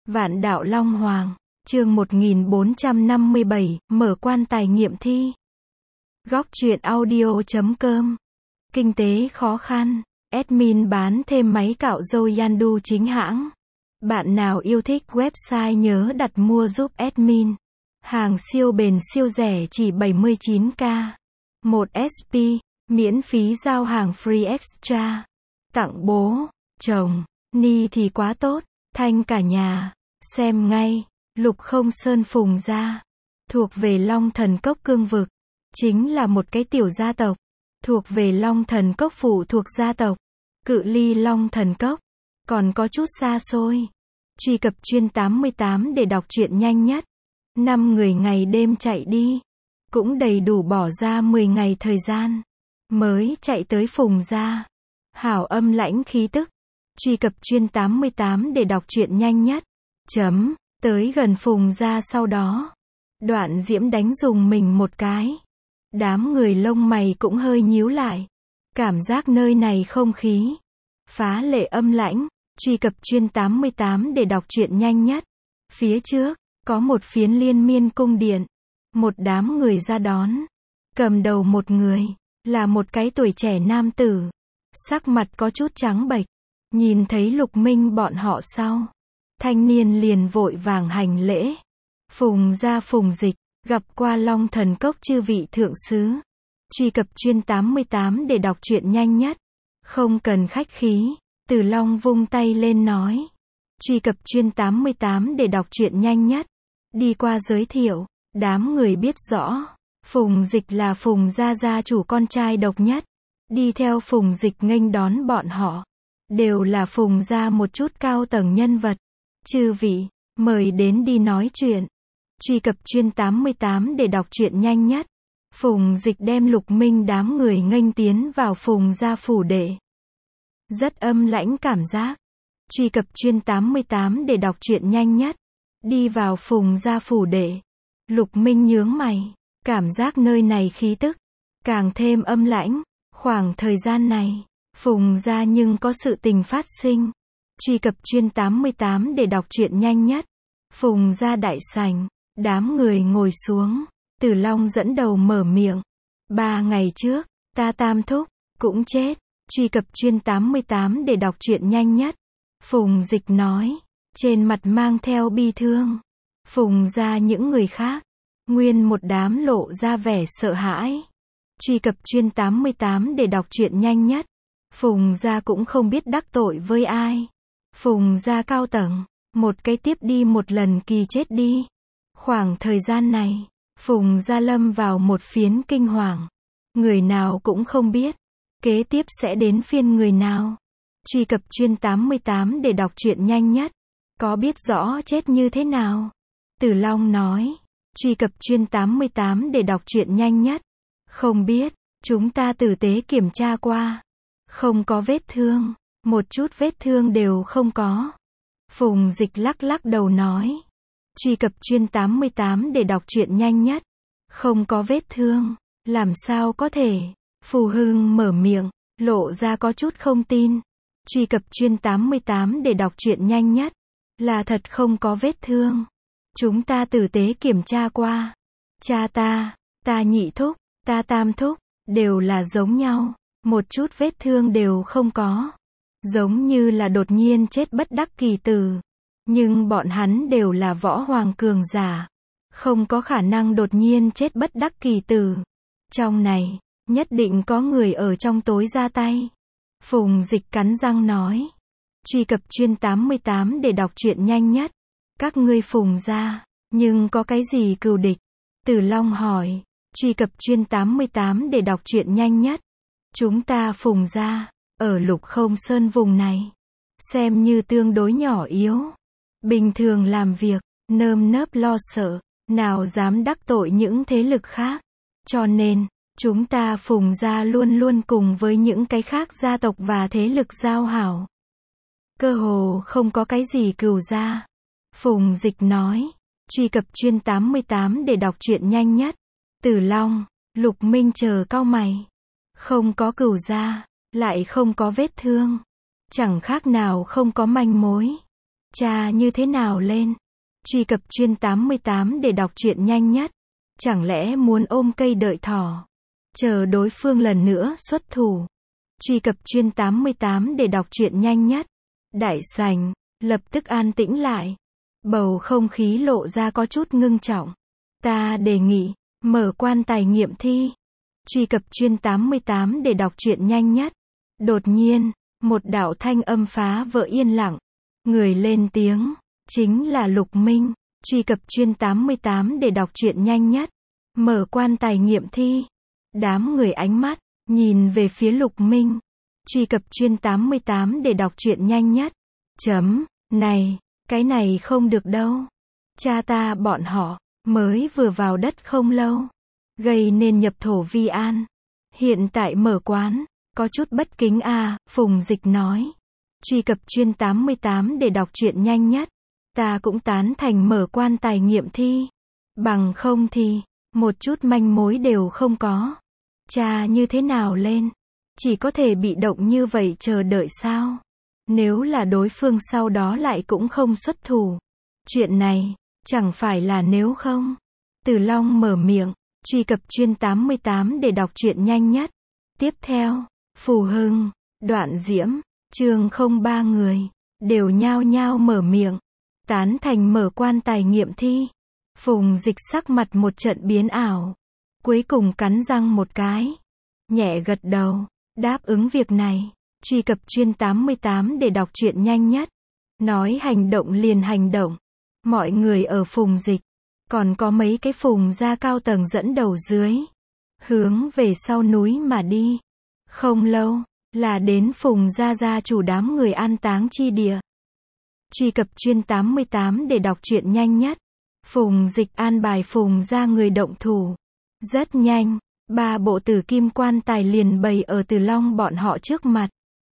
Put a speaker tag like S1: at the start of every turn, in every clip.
S1: Vạn đạo Long Hoàng, chương 1457, mở quan tài nghiệm thi. Góc truyện audio.com. Kinh tế khó khăn, admin bán thêm máy cạo râu Yandu chính hãng. Bạn nào yêu thích website nhớ đặt mua giúp admin. Hàng siêu bền siêu rẻ chỉ 79k. 1 SP, miễn phí giao hàng free extra. Tặng bố, chồng, ni thì quá tốt, thanh cả nhà. Xem ngay, Lục Không Sơn Phùng gia, thuộc về Long Thần Cốc cương vực, chính là một cái tiểu gia tộc, thuộc về Long Thần Cốc phụ thuộc gia tộc, cự ly Long Thần Cốc, còn có chút xa xôi. Truy cập chuyên 88 để đọc truyện nhanh nhất. 5 người ngày đêm chạy đi, cũng đầy đủ bỏ ra 10 ngày thời gian, mới chạy tới Phùng gia. Hảo âm lãnh khí tức. Truy cập chuyên 88 để đọc truyện nhanh nhất. Tới gần Phùng gia sau đó, Đoạn Diễm đánh dùng mình một cái. Đám người lông mày cũng hơi nhíu lại. Cảm giác nơi này không khí phá lệ âm lãnh. Truy cập chuyên 88 để đọc truyện nhanh nhất. Phía trước, có một phiến liên miên cung điện. Một đám người ra đón. Cầm đầu một người, là một cái tuổi trẻ nam tử. Sắc mặt có chút trắng bệch. Nhìn thấy Lục Minh bọn họ sau, thanh niên liền vội vàng hành lễ. Phùng gia Phùng Dịch, gặp qua Long Thần Cốc chư vị thượng sứ. Truy cập chuyên 88 để đọc truyện nhanh nhất. Không cần khách khí, Từ Long vung tay lên nói. Truy cập chuyên 88 để đọc truyện nhanh nhất. Đi qua giới thiệu, đám người biết rõ, Phùng Dịch là Phùng gia gia chủ con trai độc nhất. Đi theo Phùng Dịch nghênh đón bọn họ, đều là Phùng gia một chút cao tầng nhân vật. Chư vị, mời đến đi nói chuyện. Truy cập chuyên 88 để đọc truyện nhanh nhất. Phùng Dịch đem Lục Minh đám người nghênh tiến vào Phùng gia phủ đệ. Rất âm lãnh cảm giác. Truy cập chuyên 88 để đọc truyện nhanh nhất. Đi vào Phùng gia phủ đệ. Lục Minh nhướng mày, cảm giác nơi này khí tức càng thêm âm lãnh. Khoảng thời gian này, Phùng gia nhưng có sự tình phát sinh. Truy cập chuyên 88 để đọc truyện nhanh nhất. Phùng gia đại sảnh, đám người ngồi xuống. Tử Long dẫn đầu mở miệng. 3 ngày trước, ta tam thúc cũng chết. Truy cập chuyên 88 để đọc truyện nhanh nhất. Phùng Dịch nói, trên mặt mang theo bi thương. Phùng gia những người khác, nguyên một đám lộ ra vẻ sợ hãi. Truy cập chuyên 88 để đọc truyện nhanh nhất. Phùng gia cũng không biết đắc tội với ai. Phùng gia cao tầng, một cái tiếp đi một lần kỳ chết đi. Khoảng thời gian này, Phùng gia lâm vào một phiến kinh hoàng. Người nào cũng không biết, kế tiếp sẽ đến phiên người nào. Truy cập chuyên 88 để đọc truyện nhanh nhất. Có biết rõ chết như thế nào? Tử Long nói. Truy cập chuyên 88 để đọc truyện nhanh nhất. Không biết, chúng ta tử tế kiểm tra qua. Không có vết thương, một chút vết thương đều không có. Phùng Dịch lắc lắc đầu nói. Truy cập chuyên 88 để đọc truyện nhanh nhất. Không có vết thương, làm sao có thể? Phù Hưng mở miệng, lộ ra có chút không tin. Truy cập chuyên 88 để đọc truyện nhanh nhất. Là thật không có vết thương. Chúng ta tử tế kiểm tra qua. Cha ta nhị thúc, ta tam thúc, đều là giống nhau. Một chút vết thương đều không có. Giống như là đột nhiên chết bất đắc kỳ tử. Nhưng bọn hắn đều là võ hoàng cường giả. Không có khả năng đột nhiên chết bất đắc kỳ tử. Trong này, nhất định có người ở trong tối ra tay. Phùng Dịch cắn răng nói. Truy cập chuyên 88 để đọc truyện nhanh nhất. Các ngươi Phùng gia, nhưng có cái gì cừu địch? Tử Long hỏi. Truy cập chuyên 88 để đọc truyện nhanh nhất. Chúng ta Phùng gia, ở Lục Không Sơn vùng này, xem như tương đối nhỏ yếu. Bình thường làm việc, nơm nớp lo sợ, nào dám đắc tội những thế lực khác. Cho nên, chúng ta Phùng gia luôn luôn cùng với những cái khác gia tộc và thế lực giao hảo. Cơ hồ không có cái gì cừu gia. Phùng Dịch nói. Truy cập chuyên 88 để đọc truyện nhanh nhất. Tử Long, Lục Minh chờ cau mày. Không có cừu gia, lại không có vết thương. Chẳng khác nào không có manh mối. Cha như thế nào lên? Truy cập chuyên 88 để đọc truyện nhanh nhất. Chẳng lẽ muốn ôm cây đợi thỏ, chờ đối phương lần nữa xuất thủ? Truy cập chuyên 88 để đọc truyện nhanh nhất. Đại sảnh lập tức an tĩnh lại. Bầu không khí lộ ra có chút ngưng trọng. Ta đề nghị mở quan tài nghiệm thi. Truy cập chuyên 88 để đọc truyện nhanh nhất. Đột nhiên, một đạo thanh âm phá vỡ yên lặng. Người lên tiếng chính là Lục Minh. Truy cập chuyên 88 để đọc truyện nhanh nhất. Mở quan tài nghiệm thi. Đám người ánh mắt nhìn về phía Lục Minh. Truy cập chuyên 88 để đọc truyện nhanh nhất. Này, cái này không được đâu. Cha ta bọn họ mới vừa vào đất không lâu, gây nên nhập thổ vi an. Hiện tại mở quán, có chút bất kính à, Phùng Dịch nói. Truy cập chuyên 88 để đọc truyện nhanh nhất. Ta cũng tán thành mở quan tài nghiệm thi. Bằng không thì, một chút manh mối đều không có. Cha như thế nào lên? Chỉ có thể bị động như vậy chờ đợi sao? Nếu là đối phương sau đó lại cũng không xuất thủ. Chuyện này, chẳng phải là nếu không? Từ Long mở miệng. Truy cập chuyên 88 để đọc truyện nhanh nhất. Tiếp theo, Phù Hưng, Đoạn Diễm, Trường không ba người đều nhao nhao mở miệng, tán thành mở quan tài nghiệm thi. Phùng Dịch sắc mặt một trận biến ảo, cuối cùng cắn răng một cái, nhẹ gật đầu, đáp ứng việc này. Truy cập chuyên 88 để đọc truyện nhanh nhất. Nói hành động liền hành động. Mọi người ở Phùng Dịch, còn có mấy cái Phùng gia cao tầng dẫn đầu dưới, hướng về sau núi mà đi. Không lâu, là đến Phùng gia gia chủ đám người an táng chi địa. Truy cập chuyên 88 để đọc truyện nhanh nhất. Phùng Dịch an bài Phùng gia người động thủ. Rất nhanh, 3 bộ tử kim quan tài liền bày ở Từ Long bọn họ trước mặt.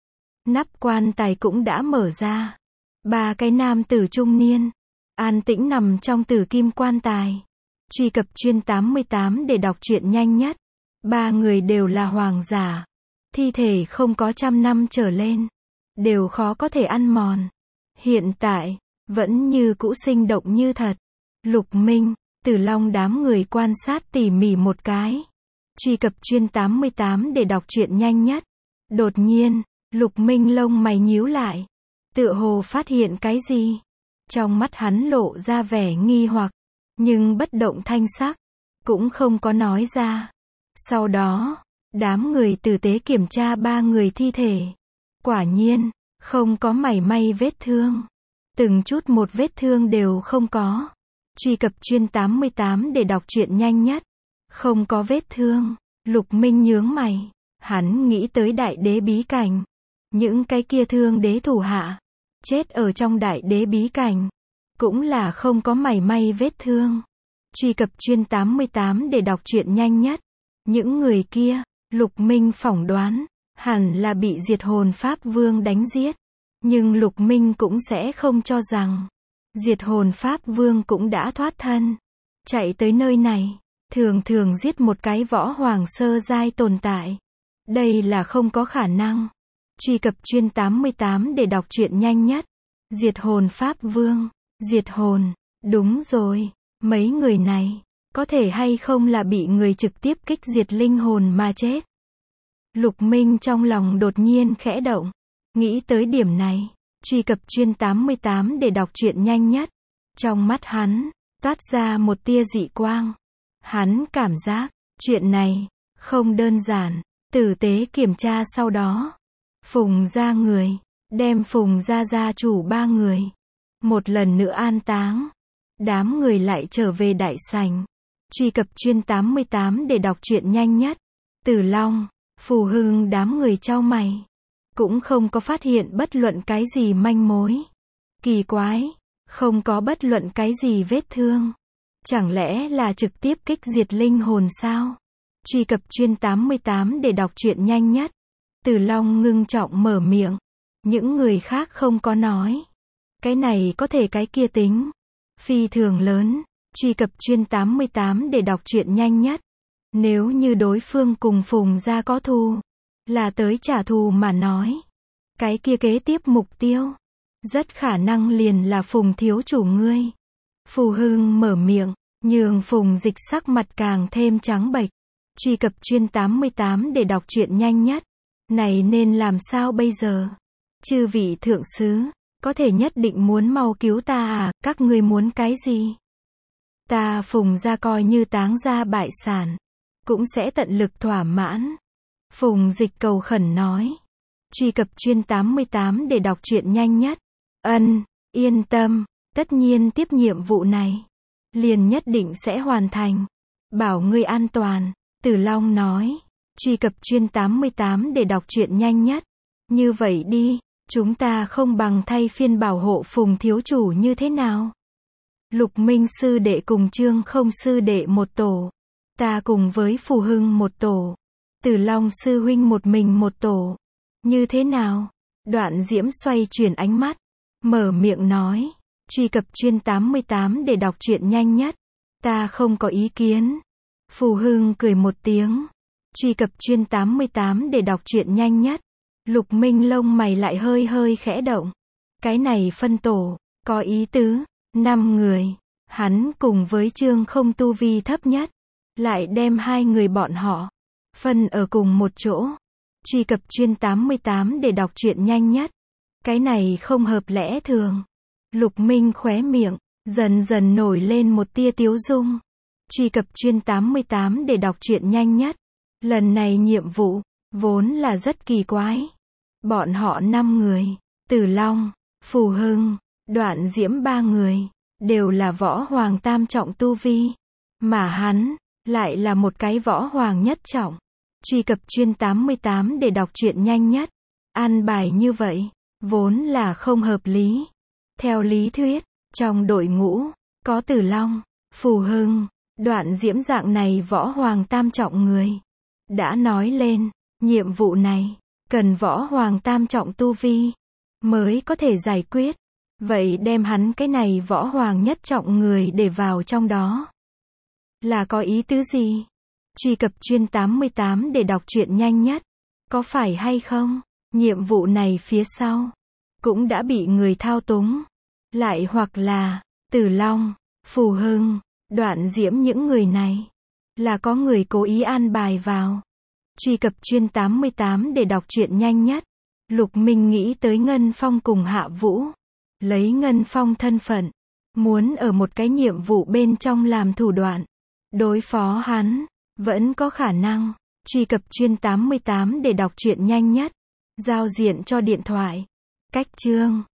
S1: Nắp quan tài cũng đã mở ra. 3 cái nam tử trung niên an tĩnh nằm trong tử kim quan tài. Truy cập chuyên 88 để đọc truyện nhanh nhất. 3 người đều là hoàng giả. Thi thể không có 100 năm trở lên, đều khó có thể ăn mòn. Hiện tại, vẫn như cũ sinh động như thật. Lục Minh, Từ Long đám người quan sát tỉ mỉ một cái. Truy cập chuyên 88 để đọc truyện nhanh nhất. Đột nhiên, Lục Minh lông mày nhíu lại. Tựa hồ phát hiện cái gì? Trong mắt hắn lộ ra vẻ nghi hoặc, nhưng bất động thanh sắc, cũng không có nói ra. Sau đó, đám người tử tế kiểm tra 3 người thi thể. Quả nhiên, không có mảy may vết thương. Từng chút một vết thương đều không có. Truy cập chuyên 88 để đọc truyện nhanh nhất. Không có vết thương. Lục Minh nhướng mày. Hắn nghĩ tới đại đế bí cảnh. Những cái kia thương đế thủ hạ, chết ở trong đại đế bí cảnh, cũng là không có mảy may vết thương. Truy cập chuyên 88 để đọc truyện nhanh nhất. Những người kia, Lục Minh phỏng đoán, hẳn là bị diệt hồn Pháp Vương đánh giết. Nhưng Lục Minh cũng sẽ không cho rằng, diệt hồn Pháp Vương cũng đã thoát thân, chạy tới nơi này, thường thường giết một cái võ hoàng sơ giai tồn tại. Đây là không có khả năng. Truy cập chuyên 88 để đọc truyện nhanh nhất. Diệt hồn Pháp Vương, diệt hồn, đúng rồi, mấy người này, có thể hay không là bị người trực tiếp kích diệt linh hồn mà chết? Lục Minh trong lòng đột nhiên khẽ động, nghĩ tới điểm này. Truy cập chuyên 88 để đọc truyện nhanh nhất. Trong mắt hắn, toát ra một tia dị quang. Hắn cảm giác, chuyện này, không đơn giản. Tử tế kiểm tra sau đó, Phùng gia người, đem Phùng gia gia chủ 3 người, một lần nữa an táng. Đám người lại trở về đại sảnh. Truy cập chuyên 88 để đọc truyện nhanh nhất. Từ Long, Phù Hưng đám người chau mày, cũng không có phát hiện bất luận cái gì manh mối. Kỳ quái, không có bất luận cái gì vết thương. Chẳng lẽ là trực tiếp kích diệt linh hồn sao? Truy cập chuyên 88 để đọc truyện nhanh nhất. Từ Long ngưng trọng mở miệng. Những người khác không có nói. Cái này có thể cái kia tính. Phi thường lớn. Truy cập chuyên 88 để đọc truyện nhanh nhất. Nếu như đối phương cùng Phùng gia có thù, là tới trả thù mà nói, cái kia kế tiếp mục tiêu Rất khả năng liền là Phùng thiếu chủ ngươi. Phù Hưng mở miệng, nhường Phùng Dịch sắc mặt càng thêm trắng bệch. Truy cập chuyên 88 để đọc truyện nhanh nhất. Này nên làm sao bây giờ? Chư vị thượng sứ, có thể nhất định muốn mau cứu ta à, các ngươi muốn cái gì? Ta Phùng gia coi như táng gia bại sản, cũng sẽ tận lực thỏa mãn. Phùng Dịch cầu khẩn nói. Truy cập chuyên 88 để đọc truyện nhanh nhất. Ân, yên tâm, tất nhiên tiếp nhiệm vụ này, liền nhất định sẽ hoàn thành. Bảo ngươi an toàn, Tử Long nói. Truy cập chuyên 88 để đọc truyện nhanh nhất. Như vậy đi, chúng ta không bằng thay phiên bảo hộ Phùng thiếu chủ như thế nào? Lục Minh sư đệ cùng Trương Không sư đệ một tổ, ta cùng với Phù Hưng một tổ, Tử Long sư huynh một mình một tổ. Như thế nào? Đoạn Diễm xoay chuyển ánh mắt, mở miệng nói. Truy cập chuyên 88 để đọc truyện nhanh nhất. Ta không có ý kiến. Phù Hưng cười một tiếng. Truy cập chuyên 88 để đọc truyện nhanh nhất. Lục Minh lông mày lại hơi hơi khẽ động. Cái này phân tổ, có ý tứ, 5 người. Hắn cùng với Trương Không tu vi thấp nhất, lại đem 2 người bọn họ phân ở cùng một chỗ. Truy cập chuyên 88 để đọc truyện nhanh nhất. Cái này không hợp lẽ thường. Lục Minh khóe miệng dần dần nổi lên một tia tiếu dung. Truy cập chuyên 88 để đọc truyện nhanh nhất. Lần này nhiệm vụ vốn là rất kỳ quái. Bọn họ 5 người, Tử Long, Phù Hưng, Đoạn Diễm 3 người, đều là võ hoàng tam trọng tu vi, mà hắn lại là một cái võ hoàng nhất trọng. Truy cập chuyên 88 để đọc truyện nhanh nhất. An bài như vậy vốn là không hợp lý. Theo lý thuyết, trong đội ngũ có Tử Long, Phù Hưng, Đoạn Diễm dạng này võ hoàng tam trọng người. Đã nói lên, nhiệm vụ này cần võ hoàng tam trọng tu vi mới có thể giải quyết. Vậy đem hắn cái này võ hoàng nhất trọng người để vào trong đó, là có ý tứ gì? Truy cập chuyên 88 để đọc truyện nhanh nhất. Có phải hay không? Nhiệm vụ này phía sau cũng đã bị người thao túng. Lại hoặc là Tử Long, Phù Hưng, Đoạn Diễm những người này là có người cố ý an bài vào. Truy cập chuyên 88 để đọc truyện nhanh nhất. Lục Minh nghĩ tới Ngân Phong cùng Hạ Vũ. Lấy Ngân Phong thân phận, muốn ở một cái nhiệm vụ bên trong làm thủ đoạn đối phó hắn, vẫn có khả năng. Truy cập chuyên 88 để đọc truyện nhanh nhất. Giao diện cho điện thoại. Cách chương